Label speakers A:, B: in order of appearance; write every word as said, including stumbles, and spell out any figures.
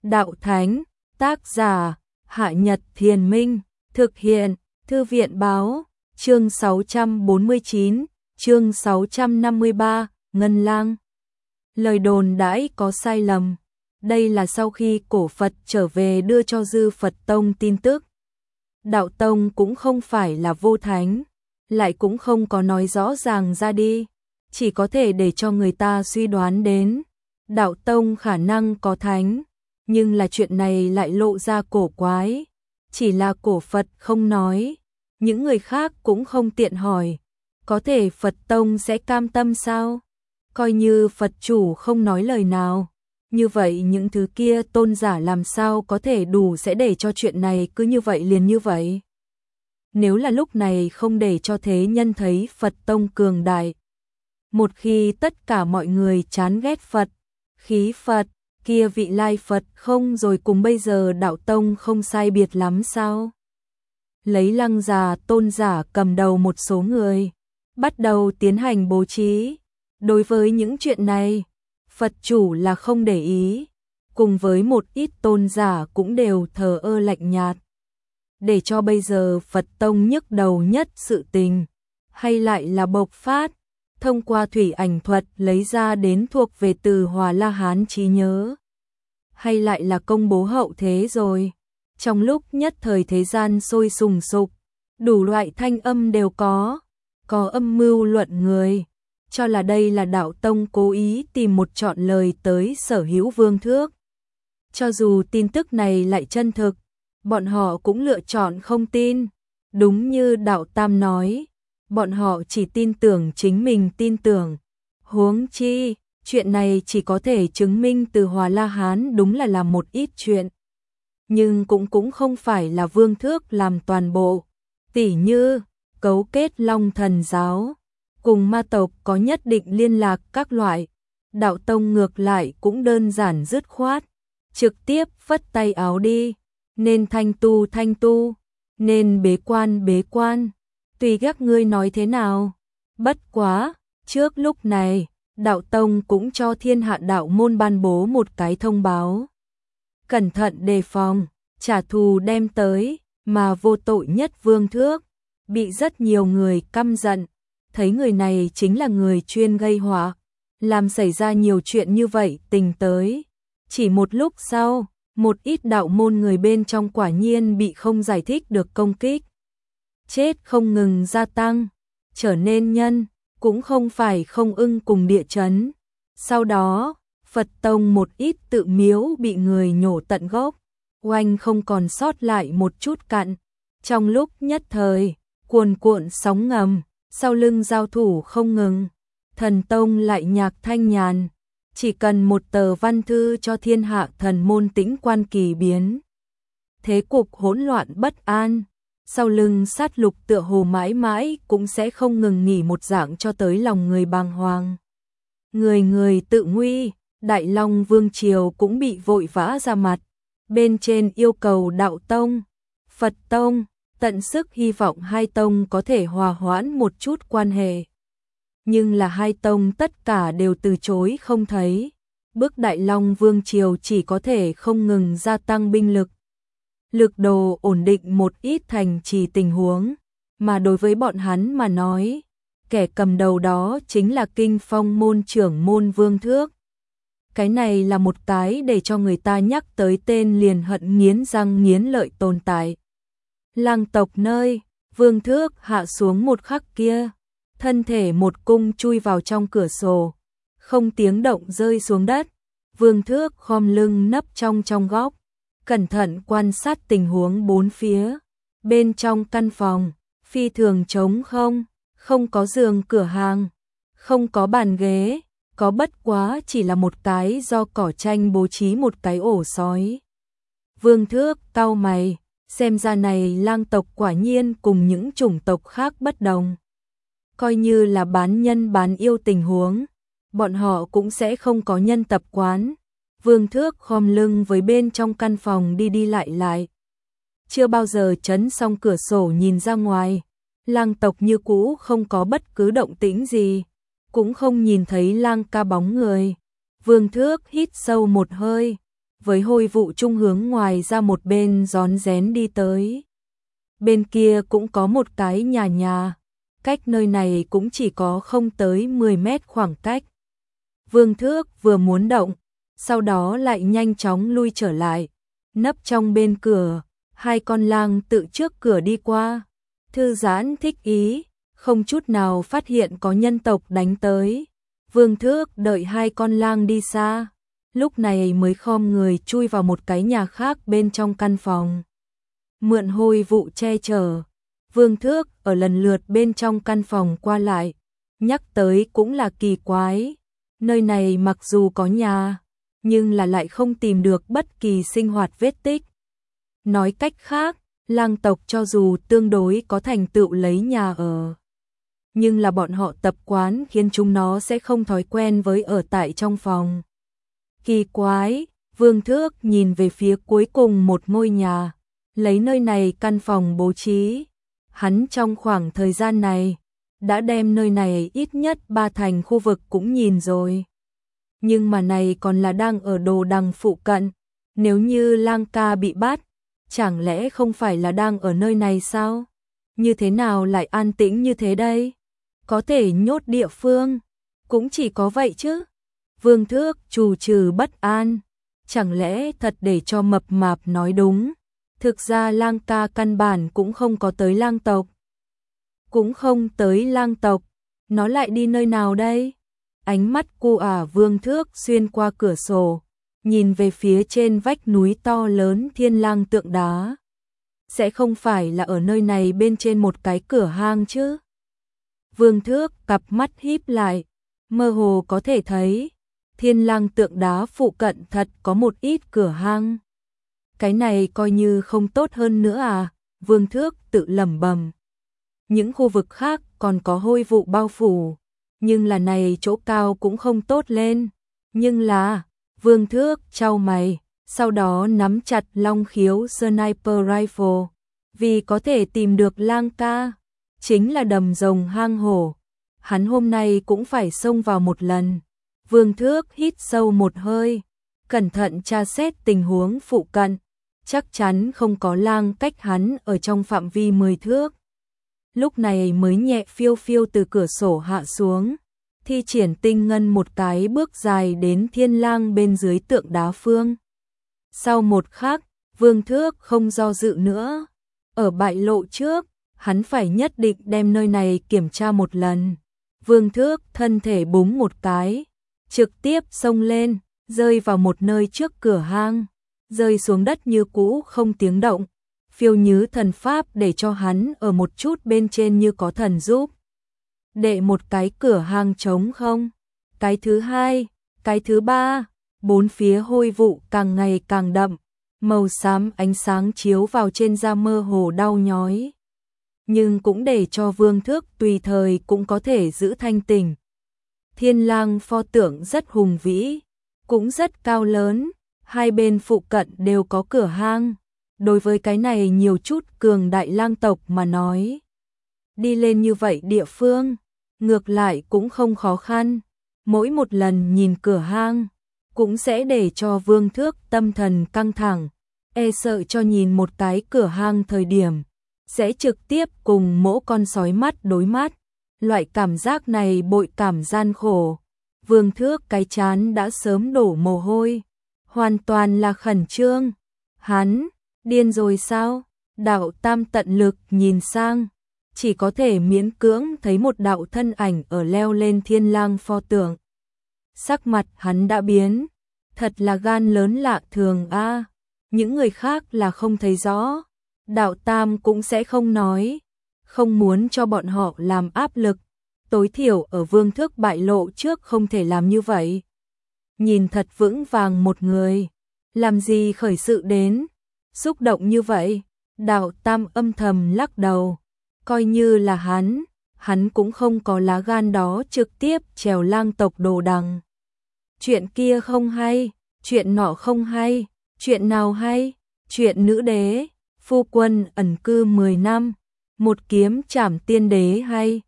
A: Đạo Thánh, tác giả, Hạ Nhật Thiền Minh, thực hiện, Thư viện Báo, chương sáu trăm bốn mươi chín, chương sáu trăm năm mươi ba, Ngân Lang. Lời đồn đãi có sai lầm. Đây là sau khi cổ Phật trở về đưa cho Dư Phật Tông tin tức. Đạo Tông cũng không phải là vô thánh, lại cũng không có nói rõ ràng ra đi, chỉ có thể để cho người ta suy đoán đến. Đạo Tông khả năng có thánh, nhưng là chuyện này lại lộ ra cổ quái. Chỉ là cổ Phật không nói, những người khác cũng không tiện hỏi. Có thể Phật Tông sẽ cam tâm sao? Coi như Phật chủ không nói lời nào. Như vậy những thứ kia tôn giả làm sao có thể đủ sẽ để cho chuyện này cứ như vậy liền như vậy? Nếu là lúc này không để cho thế nhân thấy Phật Tông cường đại. Một khi tất cả mọi người chán ghét Phật, khí Phật, kia vị lai Phật không rồi cùng bây giờ đạo Tông không sai biệt lắm sao? Lấy Lăng già tôn giả cầm đầu một số người, bắt đầu tiến hành bố trí. Đối với những chuyện này, Phật chủ là không để ý, cùng với một ít tôn giả cũng đều thờ ơ lạnh nhạt. Để cho bây giờ Phật Tông nhức đầu nhất sự tình, hay lại là bộc phát, thông qua thủy ảnh thuật lấy ra đến thuộc về từ Hòa La Hán trí nhớ, hay lại là công bố hậu thế rồi. Trong lúc nhất thời thế gian sôi sùng sục, đủ loại thanh âm đều có, có âm mưu luận người, cho là đây là đạo Tông cố ý tìm một chọn lời tới sở hữu Vương Thước. Cho dù tin tức này lại chân thực, bọn họ cũng lựa chọn không tin. Đúng như đạo Tam nói, bọn họ chỉ tin tưởng chính mình tin tưởng. Huống chi, chuyện này chỉ có thể chứng minh từ Hòa La Hán đúng là làm một ít chuyện. Nhưng cũng cũng không phải là Vương Thước làm toàn bộ. Tỉ như, cấu kết Long Thần Giáo, cùng ma tộc có nhất định liên lạc các loại. Đạo Tông ngược lại cũng đơn giản dứt khoát, trực tiếp phất tay áo đi. Nên thanh tu thanh tu, nên bế quan bế quan, tùy các ngươi nói thế nào. Bất quá, trước lúc này, đạo Tông cũng cho thiên hạ đạo môn ban bố một cái thông báo. Cẩn thận đề phòng, trả thù đem tới, mà vô tội nhất Vương Thước, bị rất nhiều người căm giận, thấy người này chính là người chuyên gây họa, làm xảy ra nhiều chuyện như vậy tình tới. Chỉ một lúc sau, một ít đạo môn người bên trong quả nhiên bị không giải thích được công kích. Chết không ngừng gia tăng, trở nên nhân, cũng không phải không ưng cùng địa chấn. Sau đó, Phật Tông một ít tự miếu bị người nhổ tận gốc, oanh không còn sót lại một chút cặn. Trong lúc nhất thời, cuồn cuộn sóng ngầm, sau lưng giao thủ không ngừng. Thần Tông lại nhạc thanh nhàn, chỉ cần một tờ văn thư cho thiên hạ thần môn tĩnh quan kỳ biến. Thế cục hỗn loạn bất an, sau lưng sát lục tựa hồ mãi mãi cũng sẽ không ngừng nghỉ một dạng cho tới lòng người bàng hoàng. Người người tự nguy, Đại Long Vương Triều cũng bị vội vã ra mặt. Bên trên yêu cầu đạo Tông, Phật Tông, tận sức hy vọng hai tông có thể hòa hoãn một chút quan hệ. Nhưng là hai tông tất cả đều từ chối không thấy. Bước Đại Long Vương Triều chỉ có thể không ngừng gia tăng binh lực. Lực đồ ổn định một ít thành trì tình huống. Mà đối với bọn hắn mà nói, kẻ cầm đầu đó chính là Kinh Phong môn trưởng môn Vương Thước. Cái này là một cái để cho người ta nhắc tới tên liền hận nghiến răng nghiến lợi tồn tại. Lang tộc nơi, Vương Thước hạ xuống một khắc kia, thân thể một cung chui vào trong cửa sổ, không tiếng động rơi xuống đất. Vương Thước khom lưng nấp trong trong góc, cẩn thận quan sát tình huống bốn phía. Bên trong căn phòng, phi thường trống không, không có giường cửa hàng, không có bàn ghế, có bất quá chỉ là một cái do cỏ tranh bố trí một cái ổ sói. Vương Thước cau mày, xem ra này lang tộc quả nhiên cùng những chủng tộc khác bất đồng. Coi như là bán nhân bán yêu tình huống, bọn họ cũng sẽ không có nhân tập quán. Vương Thước khom lưng với bên trong căn phòng đi đi lại lại. Chưa bao giờ chấn xong cửa sổ nhìn ra ngoài, lang tộc như cũ không có bất cứ động tĩnh gì, cũng không nhìn thấy lang ca bóng người. Vương Thước hít sâu một hơi, với Hôi Vụ Trung hướng ngoài ra một bên rón rén đi tới. Bên kia cũng có một cái nhà nhà, cách nơi này cũng chỉ có không tới mười mét khoảng cách. Vương Thước vừa muốn động, sau đó lại nhanh chóng lui trở lại, nấp trong bên cửa, hai con lang tự trước cửa đi qua, thư giãn thích ý, không chút nào phát hiện có nhân tộc đánh tới. Vương Thước đợi hai con lang đi xa, lúc này mới khom người chui vào một cái nhà khác bên trong căn phòng. Mượn Hôi Vụ che chở, Vương Thước ở lần lượt bên trong căn phòng qua lại, nhắc tới cũng là kỳ quái, nơi này mặc dù có nhà, nhưng là lại không tìm được bất kỳ sinh hoạt vết tích. Nói cách khác, lang tộc cho dù tương đối có thành tựu lấy nhà ở, nhưng là bọn họ tập quán khiến chúng nó sẽ không thói quen với ở tại trong phòng. Kỳ quái, Vương Thước nhìn về phía cuối cùng một ngôi nhà, lấy nơi này căn phòng bố trí. Hắn trong khoảng thời gian này, đã đem nơi này ít nhất ba thành khu vực cũng nhìn rồi. Nhưng mà này còn là đang ở Đồ Đằng phụ cận, nếu như lang ca bị bắt, chẳng lẽ không phải là đang ở nơi này sao? Như thế nào lại an tĩnh như thế đây? Có thể nhốt địa phương, cũng chỉ có vậy chứ. Vương Thước trù trừ bất an, chẳng lẽ thật để cho mập mạp nói đúng. Thực ra lang ca căn bản cũng không có tới lang tộc. Cũng không tới lang tộc, nó lại đi nơi nào đây? Ánh mắt cu ả Vương Thước xuyên qua cửa sổ, nhìn về phía trên vách núi to lớn thiên lang tượng đá. Sẽ không phải là ở nơi này bên trên một cái cửa hang chứ? Vương Thước cặp mắt híp lại, mơ hồ có thể thấy, thiên lang tượng đá phụ cận thật có một ít cửa hang. Cái này coi như không tốt hơn nữa à? Vương Thước tự lẩm bẩm. Những khu vực khác còn có Hôi Vụ bao phủ, nhưng là này chỗ cao cũng không tốt lên. Nhưng là, Vương Thước chau mày, sau đó nắm chặt long khiếu sniper rifle, vì có thể tìm được lang ca, chính là đầm rồng hang hổ. Hắn hôm nay cũng phải xông vào một lần. Vương Thước hít sâu một hơi, cẩn thận tra xét tình huống phụ cận, chắc chắn không có lang cách hắn ở trong phạm vi mười thước. Lúc này mới nhẹ phiêu phiêu từ cửa sổ hạ xuống, thi triển tinh ngân một cái bước dài đến thiên lang bên dưới tượng đá phương. Sau một khắc, Vương Thước không do dự nữa, ở bại lộ trước, hắn phải nhất định đem nơi này kiểm tra một lần. Vương Thước thân thể búng một cái, trực tiếp xông lên, rơi vào một nơi trước cửa hang, rơi xuống đất như cũ không tiếng động, phiêu như thần pháp để cho hắn ở một chút bên trên như có thần giúp. Đệ một cái cửa hang trống không, cái thứ hai, cái thứ ba, bốn phía hôi vụ càng ngày càng đậm, màu xám ánh sáng chiếu vào trên da mơ hồ đau nhói. Nhưng cũng để cho Vương Thước tùy thời cũng có thể giữ thanh tỉnh. Thiên lang pho tượng rất hùng vĩ, cũng rất cao lớn, hai bên phụ cận đều có cửa hang. Đối với cái này nhiều chút cường đại lang tộc mà nói, đi lên như vậy địa phương, ngược lại cũng không khó khăn. Mỗi một lần nhìn cửa hang, cũng sẽ để cho Vương Thước tâm thần căng thẳng, e sợ cho nhìn một cái cửa hang thời điểm, sẽ trực tiếp cùng mỗ con sói mắt đối mắt. Loại cảm giác này bội cảm gian khổ. Vương Thước cái chán đã sớm đổ mồ hôi, hoàn toàn là khẩn trương. Hắn, điên rồi sao? Đạo Tam tận lực nhìn sang, chỉ có thể miễn cưỡng thấy một đạo thân ảnh ở leo lên thiên lang pho tượng. Sắc mặt hắn đã biến, thật là gan lớn lạ thường a. À. Những người khác là không thấy rõ, Đạo Tam cũng sẽ không nói, không muốn cho bọn họ làm áp lực, tối thiểu ở Vương Thước bại lộ trước không thể làm như vậy. Nhìn thật vững vàng một người, làm gì khởi sự đến, xúc động như vậy. Đạo Tam âm thầm lắc đầu, coi như là hắn, hắn cũng không có lá gan đó trực tiếp trèo lang tộc Đồ Đằng. Chuyện kia không hay, chuyện nọ không hay, chuyện nào hay, chuyện nữ đế, phu quân ẩn cư mười năm, một kiếm trảm tiên đế hay,